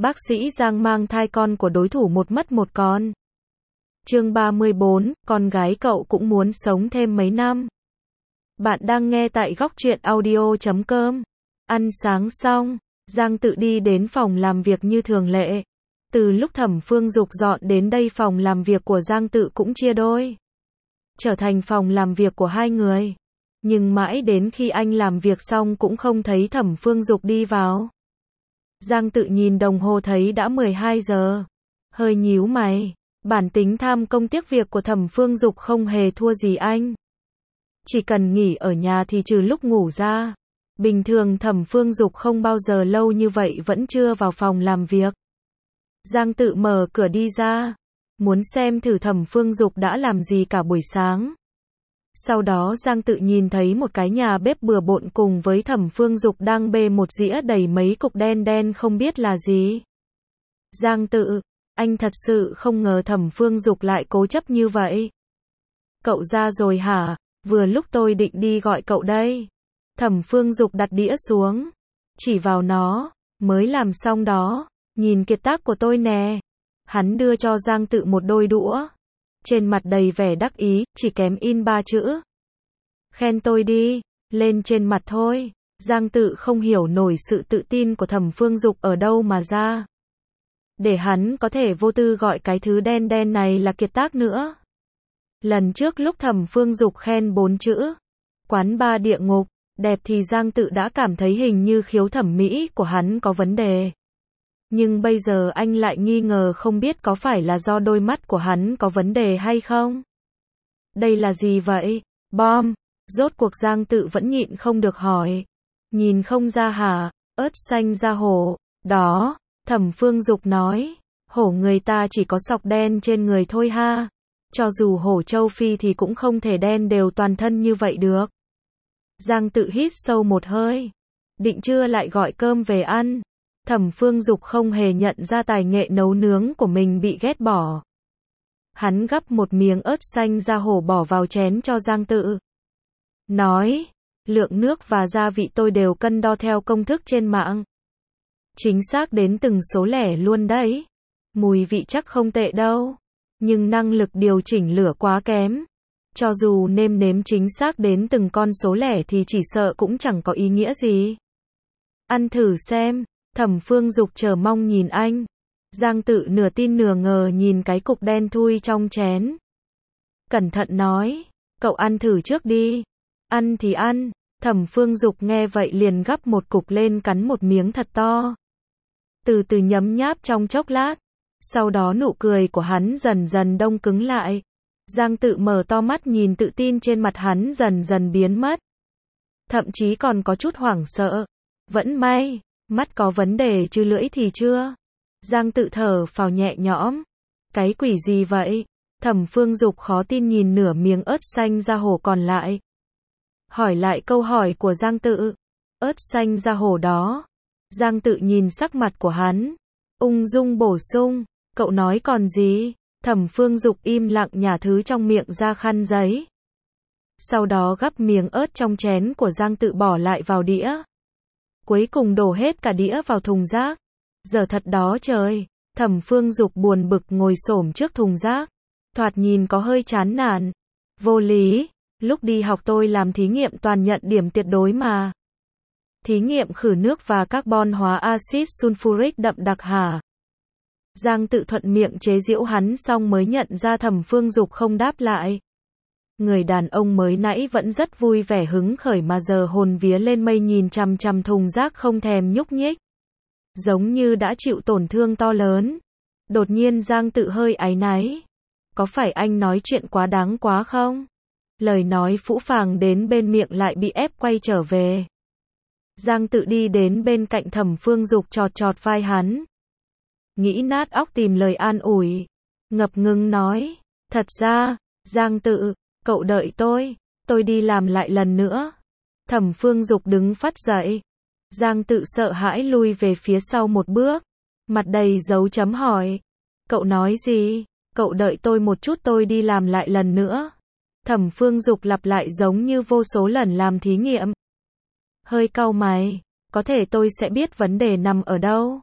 Bác sĩ Giang mang thai con của đối thủ một mất một con. Chương 34, con gái cậu cũng muốn sống thêm mấy năm. Bạn đang nghe tại Góc Truyện Audio.com. Ăn sáng xong, Giang Tự đi đến phòng làm việc như thường lệ. Từ lúc Thẩm Phương Dục dọn đến đây, phòng làm việc của Giang Tự cũng chia đôi, trở thành phòng làm việc của hai người. Nhưng mãi đến khi anh làm việc xong cũng không thấy Thẩm Phương Dục đi vào. Giang Tự nhìn đồng hồ thấy đã 12 giờ. Hơi nhíu mày. Bản tính tham công tiếc việc của Thẩm Phương Dục không hề thua gì anh. Chỉ cần nghỉ ở nhà thì trừ lúc ngủ ra. Bình thường Thẩm Phương Dục không bao giờ lâu như vậy vẫn chưa vào phòng làm việc. Giang Tự mở cửa đi ra. Muốn xem thử Thẩm Phương Dục đã làm gì cả buổi sáng. Sau đó Giang Tự nhìn thấy một cái nhà bếp bừa bộn cùng với Thẩm Phương Dục đang bê một dĩa đầy mấy cục đen đen không biết là gì. Giang Tự, anh thật sự không ngờ Thẩm Phương Dục lại cố chấp như vậy. Cậu ra rồi hả? Vừa lúc tôi định đi gọi cậu đây. Thẩm Phương Dục đặt đĩa xuống, chỉ vào nó, mới làm xong đó, nhìn kiệt tác của tôi nè. Hắn đưa cho Giang Tự một đôi đũa. Trên mặt đầy vẻ đắc ý, chỉ kém in 3 chữ. Khen tôi đi, lên trên mặt thôi. Giang Tự không hiểu nổi sự tự tin của Thẩm Phương Dục ở đâu mà ra. Để hắn có thể vô tư gọi cái thứ đen đen này là kiệt tác nữa. Lần trước lúc Thẩm Phương Dục khen 4 chữ, quán ba địa ngục, đẹp thì Giang Tự đã cảm thấy hình như khiếu thẩm mỹ của hắn có vấn đề. Nhưng bây giờ anh lại nghi ngờ không biết có phải là do đôi mắt của hắn có vấn đề hay không. Đây là gì vậy? Bom. Rốt cuộc Giang Tự vẫn nhịn không được hỏi. Nhìn không ra hả? Ớt xanh da hổ. Đó. Thẩm Phương Dục nói. Hổ người ta chỉ có sọc đen trên người thôi ha. Cho dù hổ châu Phi thì cũng không thể đen đều toàn thân như vậy được. Giang Tự hít sâu một hơi. Định trưa lại gọi cơm về ăn. Thẩm Phương Dục không hề nhận ra tài nghệ nấu nướng của mình bị ghét bỏ. Hắn gắp một miếng ớt xanh da hổ bỏ vào chén cho Giang Tự. Nói, lượng nước và gia vị tôi đều cân đo theo công thức trên mạng. Chính xác đến từng số lẻ luôn đấy. Mùi vị chắc không tệ đâu. Nhưng năng lực điều chỉnh lửa quá kém. Cho dù nêm nếm chính xác đến từng con số lẻ thì chỉ sợ cũng chẳng có ý nghĩa gì. Ăn thử xem. Thẩm Phương Dục chờ mong nhìn anh. Giang Tự nửa tin nửa ngờ nhìn cái cục đen thui trong chén. Cẩn thận nói, cậu ăn thử trước đi. Ăn thì ăn. Thẩm Phương Dục nghe vậy liền gắp một cục lên cắn một miếng thật to. Từ từ nhấm nháp trong chốc lát. Sau đó nụ cười của hắn dần dần đông cứng lại. Giang Tự mở to mắt nhìn tự tin trên mặt hắn dần dần biến mất. Thậm chí còn có chút hoảng sợ. Vẫn may. Mắt có vấn đề chứ lưỡi thì chưa. Giang Tự thở phào nhẹ nhõm. Cái quỷ gì vậy? Thẩm Phương Dục khó tin nhìn nửa miếng ớt xanh da hổ còn lại. Hỏi lại câu hỏi của Giang Tự. Ớt xanh da hổ đó. Giang Tự nhìn sắc mặt của hắn. Ung dung bổ sung. Cậu nói còn gì? Thẩm Phương Dục im lặng nhả thứ trong miệng ra khăn giấy. Sau đó gắp miếng ớt trong chén của Giang Tự bỏ lại vào đĩa. Cuối cùng đổ hết cả đĩa vào thùng rác. Giờ thật đó trời. Thẩm Phương Dục buồn bực ngồi xổm trước thùng rác. Thoạt nhìn có hơi chán nản. Vô lý. Lúc đi học tôi làm thí nghiệm toàn nhận điểm tuyệt đối mà. Thí nghiệm khử nước và carbon hóa axit sulfuric đậm đặc hả? Giang Tự thuận miệng chế giễu hắn xong mới nhận ra Thẩm Phương Dục không đáp lại. Người đàn ông mới nãy vẫn rất vui vẻ hứng khởi mà giờ hồn vía lên mây nhìn chằm chằm thùng rác không thèm nhúc nhích. Giống như đã chịu tổn thương to lớn. Đột nhiên Giang Tự hơi áy náy. Có phải anh nói chuyện quá đáng quá không? Lời nói phũ phàng đến bên miệng lại bị ép quay trở về. Giang Tự đi đến bên cạnh Thẩm Phương Dục chọt chọt vai hắn. Nghĩ nát óc tìm lời an ủi. Ngập ngừng nói. Thật ra, Giang Tự, cậu đợi tôi đi làm lại lần nữa. Thẩm Phương Dục đứng phắt dậy. Giang Tự sợ hãi lui về phía sau một bước. Mặt đầy dấu chấm hỏi. Cậu nói gì? Cậu đợi tôi một chút tôi đi làm lại lần nữa. Thẩm Phương Dục lặp lại giống như vô số lần làm thí nghiệm. Hơi cau mày. Có thể tôi sẽ biết vấn đề nằm ở đâu.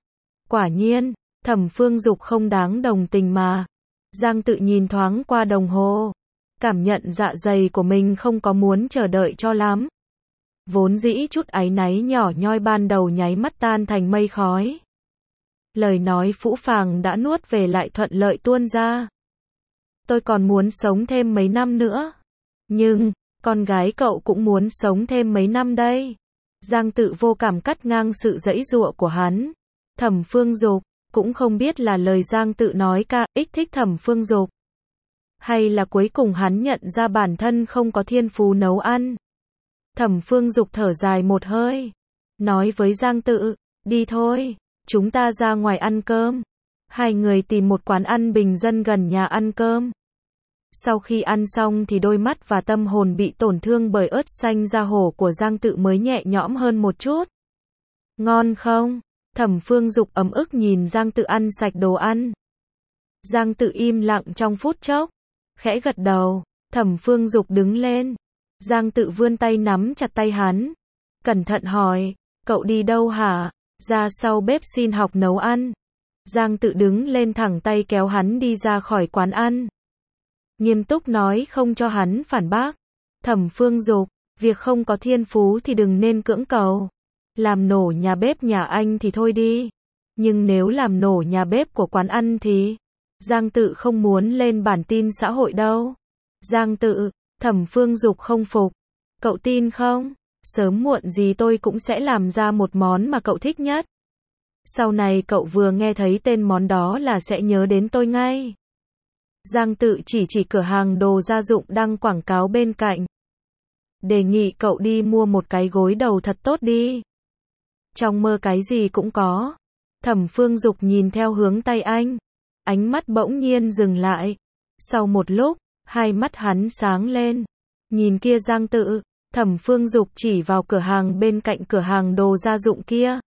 Quả nhiên, Thẩm Phương Dục không đáng đồng tình mà. Giang Tự nhìn thoáng qua đồng hồ, cảm nhận dạ dày của mình không có muốn chờ đợi cho lắm. Vốn dĩ chút áy náy nhỏ nhoi ban đầu nháy mắt tan thành mây khói. Lời nói phũ phàng đã nuốt về lại thuận lợi tuôn ra. Tôi còn muốn sống thêm mấy năm nữa. Nhưng, con gái cậu cũng muốn sống thêm mấy năm đây. Giang Tự vô cảm cắt ngang sự giãy giụa của hắn. Thẩm Phương Dục cũng không biết là lời Giang Tự nói ca ích thích Thẩm Phương Dục, hay là cuối cùng hắn nhận ra bản thân không có thiên phú nấu ăn. Thẩm Phương Dục thở dài một hơi, nói với Giang Tự, đi thôi, chúng ta ra ngoài ăn cơm. Hai người tìm một quán ăn bình dân gần nhà ăn cơm. Sau khi ăn xong thì đôi mắt và tâm hồn bị tổn thương bởi ớt xanh da hổ của Giang Tự mới nhẹ nhõm hơn một chút. Ngon không? Thẩm Phương Dục ấm ức nhìn Giang Tự ăn sạch đồ ăn. Giang Tự im lặng trong phút chốc, khẽ gật đầu. Thẩm Phương Dục đứng lên. Giang Tự vươn tay nắm chặt tay hắn, cẩn thận hỏi, cậu đi đâu hả? Ra sau bếp xin học nấu ăn. Giang Tự đứng lên thẳng tay kéo hắn đi ra khỏi quán ăn. Nghiêm túc nói không cho hắn phản bác. Thẩm Phương Dục, việc không có thiên phú thì đừng nên cưỡng cầu. Làm nổ nhà bếp nhà anh thì thôi đi. Nhưng nếu làm nổ nhà bếp của quán ăn thì... Giang Tự không muốn lên bản tin xã hội đâu. Giang Tự, Thẩm Phương Dục không phục. Cậu tin không? Sớm muộn gì tôi cũng sẽ làm ra một món mà cậu thích nhất. Sau này cậu vừa nghe thấy tên món đó là sẽ nhớ đến tôi ngay. Giang Tự chỉ cửa hàng đồ gia dụng đăng quảng cáo bên cạnh. Đề nghị cậu đi mua một cái gối đầu thật tốt đi. Trong mơ cái gì cũng có. Thẩm Phương Dục nhìn theo hướng tay anh. Ánh mắt bỗng nhiên dừng lại. Sau một lúc, hai mắt hắn sáng lên. Nhìn kia Giang Tự, Thẩm Phương Dục chỉ vào cửa hàng bên cạnh cửa hàng đồ gia dụng kia.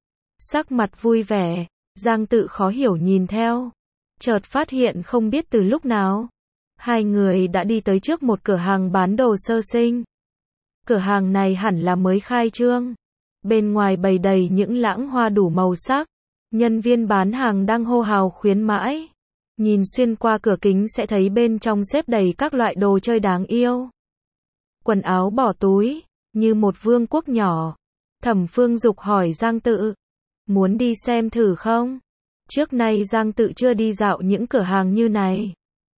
Sắc mặt vui vẻ, Giang Tự khó hiểu nhìn theo. Chợt phát hiện không biết từ lúc nào, hai người đã đi tới trước một cửa hàng bán đồ sơ sinh. Cửa hàng này hẳn là mới khai trương. Bên ngoài bày đầy những lẵng hoa đủ màu sắc. Nhân viên bán hàng đang hô hào khuyến mãi. Nhìn xuyên qua cửa kính sẽ thấy bên trong xếp đầy các loại đồ chơi đáng yêu. Quần áo bỏ túi, như một vương quốc nhỏ. Thẩm Phương Dục hỏi Giang Tự, muốn đi xem thử không? Trước nay Giang Tự chưa đi dạo những cửa hàng như này.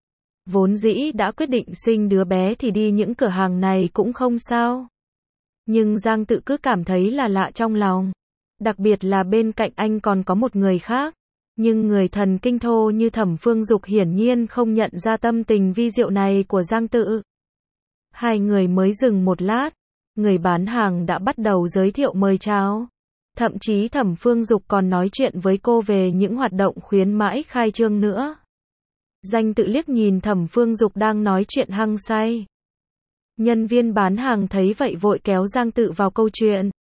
Vốn dĩ đã quyết định sinh đứa bé thì đi những cửa hàng này cũng không sao. Nhưng Giang Tự cứ cảm thấy là lạ trong lòng. Đặc biệt là bên cạnh anh còn có một người khác. Nhưng người thần kinh thô như Thẩm Phương Dục hiển nhiên không nhận ra tâm tình vi diệu này của Giang Tự. Hai người mới dừng một lát, người bán hàng đã bắt đầu giới thiệu mời chào. Thậm chí Thẩm Phương Dục còn nói chuyện với cô về những hoạt động khuyến mãi khai trương nữa. Giang Tự liếc nhìn Thẩm Phương Dục đang nói chuyện hăng say. Nhân viên bán hàng thấy vậy vội kéo Giang Tự vào câu chuyện.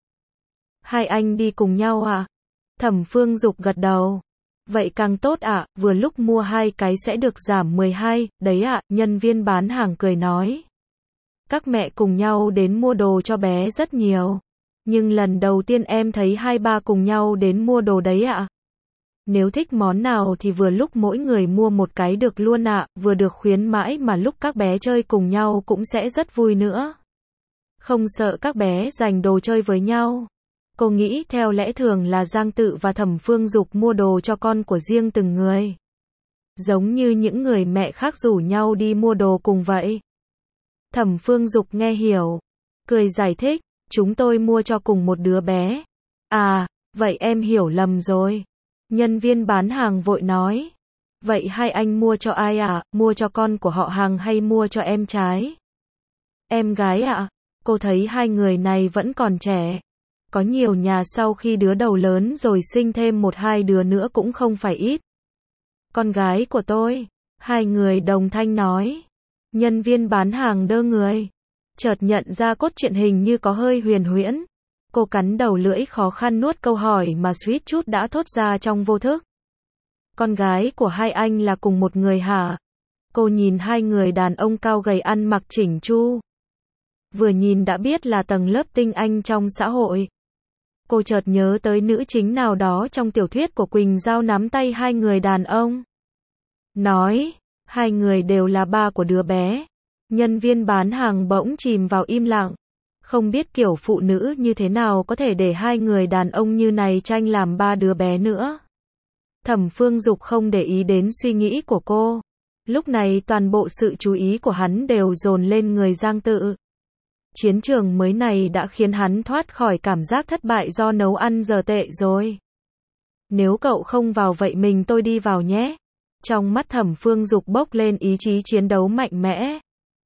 Hai anh đi cùng nhau à? Thẩm Phương Dục gật đầu. Vậy càng tốt ạ, vừa lúc mua hai cái sẽ được giảm 12, đấy ạ, nhân viên bán hàng cười nói. Các mẹ cùng nhau đến mua đồ cho bé rất nhiều. Nhưng lần đầu tiên em thấy hai ba cùng nhau đến mua đồ đấy ạ. Nếu thích món nào thì vừa lúc mỗi người mua một cái được luôn ạ, vừa được khuyến mãi mà lúc các bé chơi cùng nhau cũng sẽ rất vui nữa. Không sợ các bé giành đồ chơi với nhau. Cô nghĩ theo lẽ thường là Giang Tự và Thẩm Phương Dục mua đồ cho con của riêng từng người. Giống như những người mẹ khác rủ nhau đi mua đồ cùng vậy. Thẩm Phương Dục nghe hiểu, cười giải thích, chúng tôi mua cho cùng một đứa bé. À, vậy em hiểu lầm rồi. Nhân viên bán hàng vội nói. Vậy hai anh mua cho ai ạ? Mua cho con của họ hàng hay mua cho em trai? Em gái ạ. Cô thấy hai người này vẫn còn trẻ. Có nhiều nhà sau khi đứa đầu lớn rồi sinh thêm một hai đứa nữa cũng không phải ít. Con gái của tôi. Hai người đồng thanh nói. Nhân viên bán hàng đơ người. Chợt nhận ra cốt truyện hình như có hơi huyền huyễn. Cô cắn đầu lưỡi khó khăn nuốt câu hỏi mà suýt chút đã thốt ra trong vô thức. Con gái của hai anh là cùng một người hả? Cô nhìn hai người đàn ông cao gầy ăn mặc chỉnh chu. Vừa nhìn đã biết là tầng lớp tinh anh trong xã hội. Cô chợt nhớ tới nữ chính nào đó trong tiểu thuyết của Quỳnh Giao nắm tay hai người đàn ông. Nói, hai người đều là ba của đứa bé. Nhân viên bán hàng bỗng chìm vào im lặng. Không biết kiểu phụ nữ như thế nào có thể để hai người đàn ông như này tranh làm ba đứa bé nữa. Thẩm Phương Dục không để ý đến suy nghĩ của cô. Lúc này toàn bộ sự chú ý của hắn đều dồn lên người Giang Tự. Chiến trường mới này đã khiến hắn thoát khỏi cảm giác thất bại do nấu ăn giờ tệ rồi. Nếu cậu không vào vậy tôi đi vào nhé. Trong mắt Thẩm Phương Dục bốc lên ý chí chiến đấu mạnh mẽ.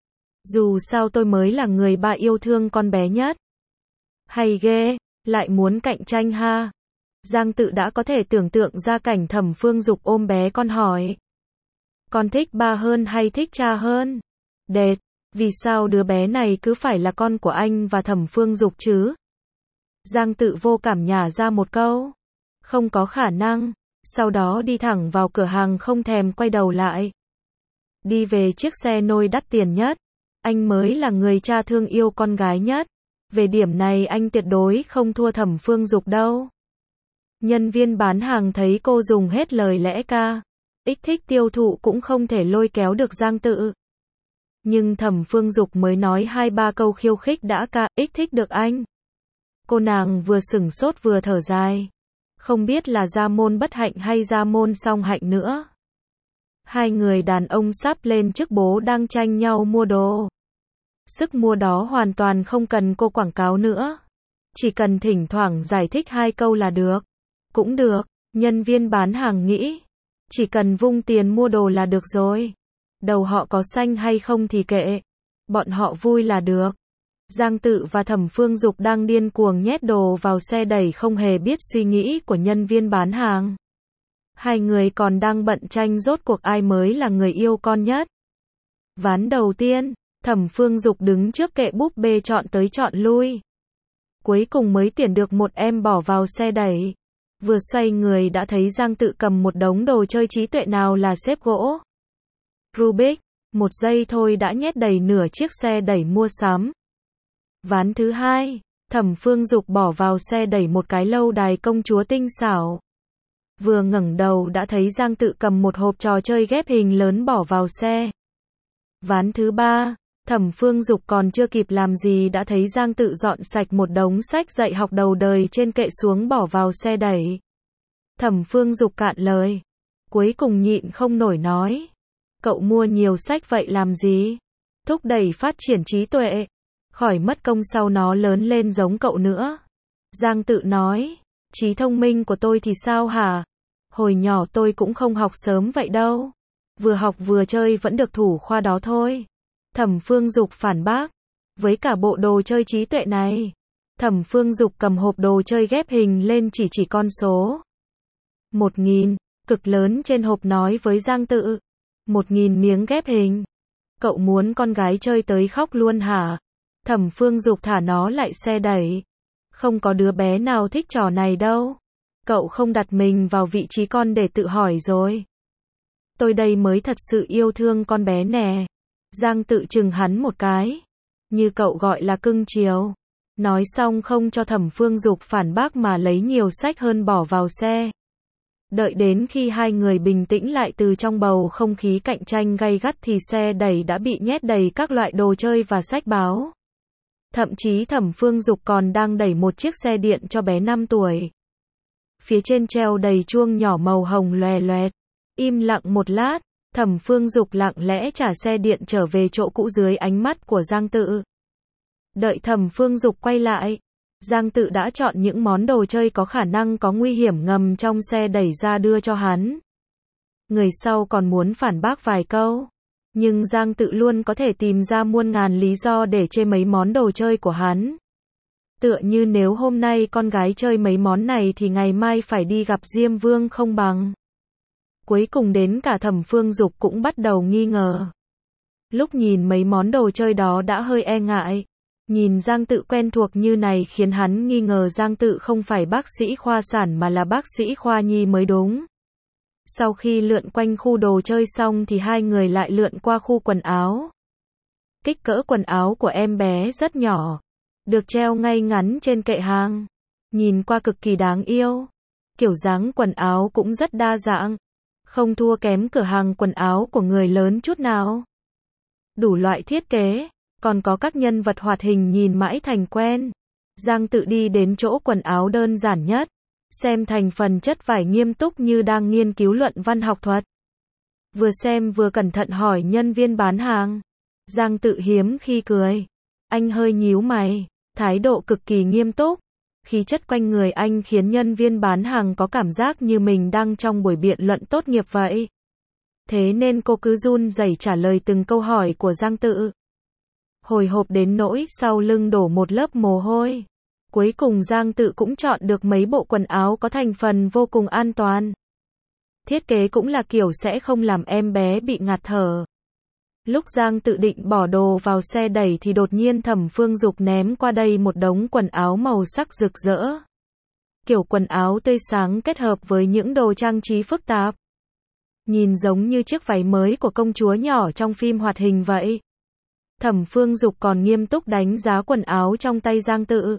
Dù sao tôi mới là người ba yêu thương con bé nhất. Hay ghê, lại muốn cạnh tranh ha. Giang Tự đã có thể tưởng tượng ra cảnh Thẩm Phương Dục ôm bé con hỏi. Con thích ba hơn hay thích cha hơn? Đệt, vì sao đứa bé này cứ phải là con của anh và Thẩm Phương Dục chứ? Giang Tự vô cảm nhả ra một câu. Không có khả năng. Sau đó đi thẳng vào cửa hàng không thèm quay đầu lại. Đi về chiếc xe nôi đắt tiền nhất. Anh mới là người cha thương yêu con gái nhất. Về điểm này anh tuyệt đối không thua Thẩm Phương Dục đâu. Nhân viên bán hàng thấy cô dùng hết lời lẽ ca. Ích thích tiêu thụ cũng không thể lôi kéo được Giang Tự. Nhưng Thẩm Phương Dục mới nói 2-3 câu khiêu khích đã ca ích thích được anh. Cô nàng vừa sửng sốt vừa thở dài. Không biết là gia môn bất hạnh hay gia môn song hạnh nữa. Hai người đàn ông sắp lên trước bố đang tranh nhau mua đồ. Sức mua đó hoàn toàn không cần cô quảng cáo nữa. Chỉ cần thỉnh thoảng giải thích 2 câu là được. Cũng được, nhân viên bán hàng nghĩ. Chỉ cần vung tiền mua đồ là được rồi. Đầu họ có xanh hay không thì kệ. Bọn họ vui là được. Giang Tự và Thẩm Phương Dục đang điên cuồng nhét đồ vào xe đẩy không hề biết suy nghĩ của nhân viên bán hàng. Hai người còn đang bận tranh rốt cuộc ai mới là người yêu con nhất. Ván đầu tiên, Thẩm Phương Dục đứng trước kệ búp bê chọn tới chọn lui. Cuối cùng mới tuyển được một em bỏ vào xe đẩy. Vừa xoay người đã thấy Giang Tự cầm một đống đồ chơi trí tuệ nào là xếp gỗ. Rubik, 1 giây thôi đã nhét đầy nửa chiếc xe đẩy mua sắm. Ván thứ hai, Thẩm Phương Dục bỏ vào xe đẩy một cái lâu đài công chúa tinh xảo. Vừa ngẩng đầu đã thấy Giang Tự cầm một hộp trò chơi ghép hình lớn bỏ vào xe. Ván thứ ba, Thẩm Phương Dục còn chưa kịp làm gì đã thấy Giang Tự dọn sạch một đống sách dạy học đầu đời trên kệ xuống bỏ vào xe đẩy. Thẩm Phương Dục cạn lời. Cuối cùng nhịn không nổi nói. Cậu mua nhiều sách vậy làm gì? Thúc đẩy phát triển trí tuệ. Khỏi mất công sau nó lớn lên giống cậu nữa. Giang Tự nói. Trí thông minh của tôi thì sao hả? Hồi nhỏ tôi cũng không học sớm vậy đâu. Vừa học vừa chơi vẫn được thủ khoa đó thôi. Thẩm Phương Dục phản bác. Với cả bộ đồ chơi trí tuệ này. Thẩm Phương Dục cầm hộp đồ chơi ghép hình lên chỉ con số. 1000, cực lớn trên hộp nói với Giang Tự. 1000 miếng ghép hình. Cậu muốn con gái chơi tới khóc luôn hả? Thẩm Phương Dục thả nó lại xe đẩy. Không có đứa bé nào thích trò này đâu. Cậu không đặt mình vào vị trí con để tự hỏi rồi. Tôi đây mới thật sự yêu thương con bé nè. Giang Tự chừng hắn một cái. Như cậu gọi là cưng chiều. Nói xong không cho Thẩm Phương Dục phản bác mà lấy nhiều sách hơn bỏ vào xe. Đợi đến khi hai người bình tĩnh lại từ trong bầu không khí cạnh tranh gay gắt thì xe đẩy đã bị nhét đầy các loại đồ chơi và sách báo. Thậm chí Thẩm Phương Dục còn đang đẩy một chiếc xe điện cho bé 5 tuổi. Phía trên treo đầy chuông nhỏ màu hồng loè loẹt. Im lặng một lát, Thẩm Phương Dục lặng lẽ trả xe điện trở về chỗ cũ dưới ánh mắt của Giang Tự. Đợi Thẩm Phương Dục quay lại, Giang Tự đã chọn những món đồ chơi có khả năng có nguy hiểm ngầm trong xe đẩy ra đưa cho hắn. Người sau còn muốn phản bác vài câu, nhưng Giang Tự luôn có thể tìm ra muôn ngàn lý do để chê mấy món đồ chơi của hắn. Tựa như nếu hôm nay con gái chơi mấy món này thì ngày mai phải đi gặp Diêm Vương không bằng. Cuối cùng đến cả Thẩm Phương Dục cũng bắt đầu nghi ngờ. Lúc nhìn mấy món đồ chơi đó đã hơi e ngại. Nhìn Giang Tự quen thuộc như này khiến hắn nghi ngờ Giang Tự không phải bác sĩ khoa sản mà là bác sĩ khoa nhi mới đúng. Sau khi lượn quanh khu đồ chơi xong thì hai người lại lượn qua khu quần áo. Kích cỡ quần áo của em bé rất nhỏ, được treo ngay ngắn trên kệ hàng. nhìn qua cực kỳ đáng yêu. Kiểu dáng quần áo cũng rất đa dạng, không thua kém cửa hàng quần áo của người lớn chút nào. Đủ loại thiết kế, còn có các nhân vật hoạt hình nhìn mãi thành quen. Giang Tự đi đến chỗ quần áo đơn giản nhất, xem thành phần chất vải nghiêm túc như đang nghiên cứu luận văn học thuật. Vừa xem vừa cẩn thận hỏi nhân viên bán hàng. Giang Tự hiếm khi cười. Anh hơi nhíu mày, thái độ cực kỳ nghiêm túc. Khí chất quanh người anh khiến nhân viên bán hàng có cảm giác như mình đang trong buổi biện luận tốt nghiệp vậy. Thế nên cô cứ run rẩy trả lời từng câu hỏi của Giang Tự. Hồi hộp đến nỗi sau lưng đổ một lớp mồ hôi. Cuối cùng Giang Tự cũng chọn được mấy bộ quần áo có thành phần vô cùng an toàn. Thiết kế cũng là kiểu sẽ không làm em bé bị ngạt thở. Lúc Giang Tự định bỏ đồ vào xe đẩy thì đột nhiên Thẩm Phương Dục ném qua đây một đống quần áo màu sắc rực rỡ. Kiểu quần áo tươi sáng kết hợp với những đồ trang trí phức tạp. Nhìn giống như chiếc váy mới của công chúa nhỏ trong phim hoạt hình vậy. Thẩm Phương Dục còn nghiêm túc đánh giá quần áo trong tay Giang Tự.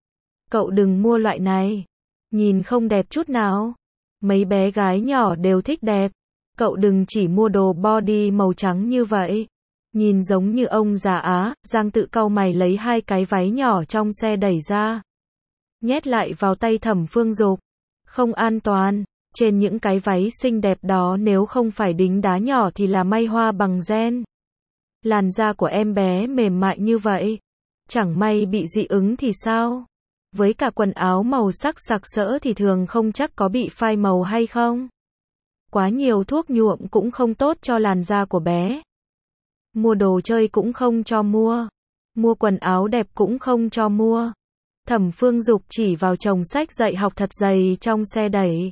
Cậu đừng mua loại này. Nhìn không đẹp chút nào. Mấy bé gái nhỏ đều thích đẹp. Cậu đừng chỉ mua đồ body màu trắng như vậy. Nhìn giống như ông già Á. Giang Tự cau mày lấy hai cái váy nhỏ trong xe đẩy ra. Nhét lại vào tay Thẩm Phương Dục. Không an toàn. Trên những cái váy xinh đẹp đó nếu không phải đính đá nhỏ thì là may hoa bằng gen. Làn da của em bé mềm mại như vậy. Chẳng may bị dị ứng thì sao? Với cả quần áo màu sắc sặc sỡ thì thường không chắc có bị phai màu hay không. Quá nhiều thuốc nhuộm cũng không tốt cho làn da của bé. Mua đồ chơi cũng không cho mua. Mua quần áo đẹp cũng không cho mua. Thẩm Phương Dục chỉ vào chồng sách dạy học thật dày trong xe đẩy.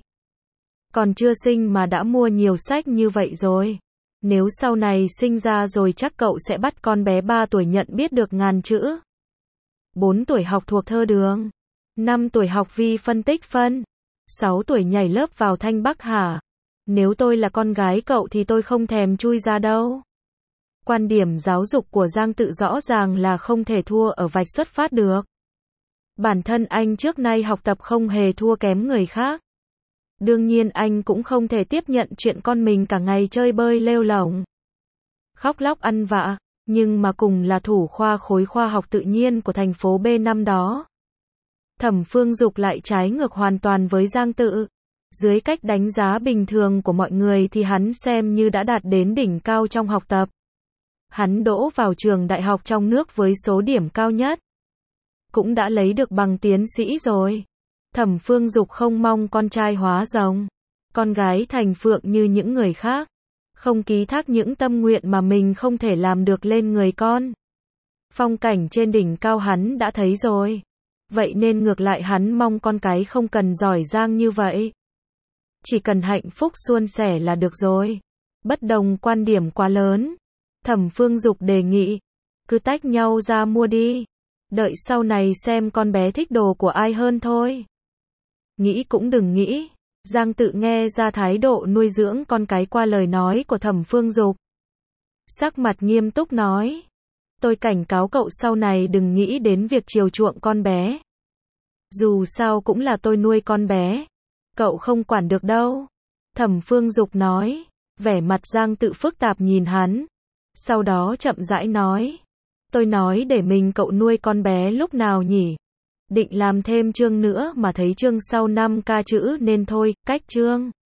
Còn chưa sinh mà đã mua nhiều sách như vậy rồi. Nếu sau này sinh ra rồi chắc cậu sẽ bắt con bé 3 tuổi nhận biết được ngàn chữ. 4 tuổi học thuộc thơ đường. 5 tuổi học vi phân tích phân. 6 tuổi nhảy lớp vào Thanh Bắc hả? Nếu tôi là con gái cậu thì tôi không thèm chui ra đâu. Quan điểm giáo dục của Giang Tự rõ ràng là không thể thua ở vạch xuất phát được. Bản thân anh trước nay học tập không hề thua kém người khác. Đương nhiên anh cũng không thể tiếp nhận chuyện con mình cả ngày chơi bơi lêu lổng. Khóc lóc ăn vạ, nhưng mà cùng là thủ khoa khối khoa học tự nhiên của thành phố B năm đó. Thẩm Phương Dục lại trái ngược hoàn toàn với Giang Tự. Dưới cách đánh giá bình thường của mọi người thì hắn xem như đã đạt đến đỉnh cao trong học tập. Hắn đỗ vào trường đại học trong nước với số điểm cao nhất. Cũng đã lấy được bằng tiến sĩ rồi. Thẩm Phương Dục không mong con trai hóa rồng, con gái thành phượng như những người khác. Không ký thác những tâm nguyện mà mình không thể làm được lên người con. Phong cảnh trên đỉnh cao hắn đã thấy rồi. Vậy nên ngược lại hắn mong con cái không cần giỏi giang như vậy. Chỉ cần hạnh phúc suôn sẻ là được rồi. Bất đồng quan điểm quá lớn. Thẩm Phương Dục đề nghị. Cứ tách nhau ra mua đi. Đợi sau này xem con bé thích đồ của ai hơn thôi. Nghĩ cũng đừng nghĩ. Giang Tự nghe ra thái độ nuôi dưỡng con cái qua lời nói của Thẩm Phương Dục. Sắc mặt nghiêm túc nói. Tôi cảnh cáo cậu sau này đừng nghĩ đến việc chiều chuộng con bé. Dù sao cũng là tôi nuôi con bé. Cậu không quản được đâu. Thẩm Phương Dục nói. Vẻ mặt Giang Tự phức tạp nhìn hắn. Sau đó chậm rãi nói. Tôi nói để mình cậu nuôi con bé lúc nào nhỉ? Định làm thêm chương nữa mà thấy chương sau 5k chữ nên thôi, cách chương.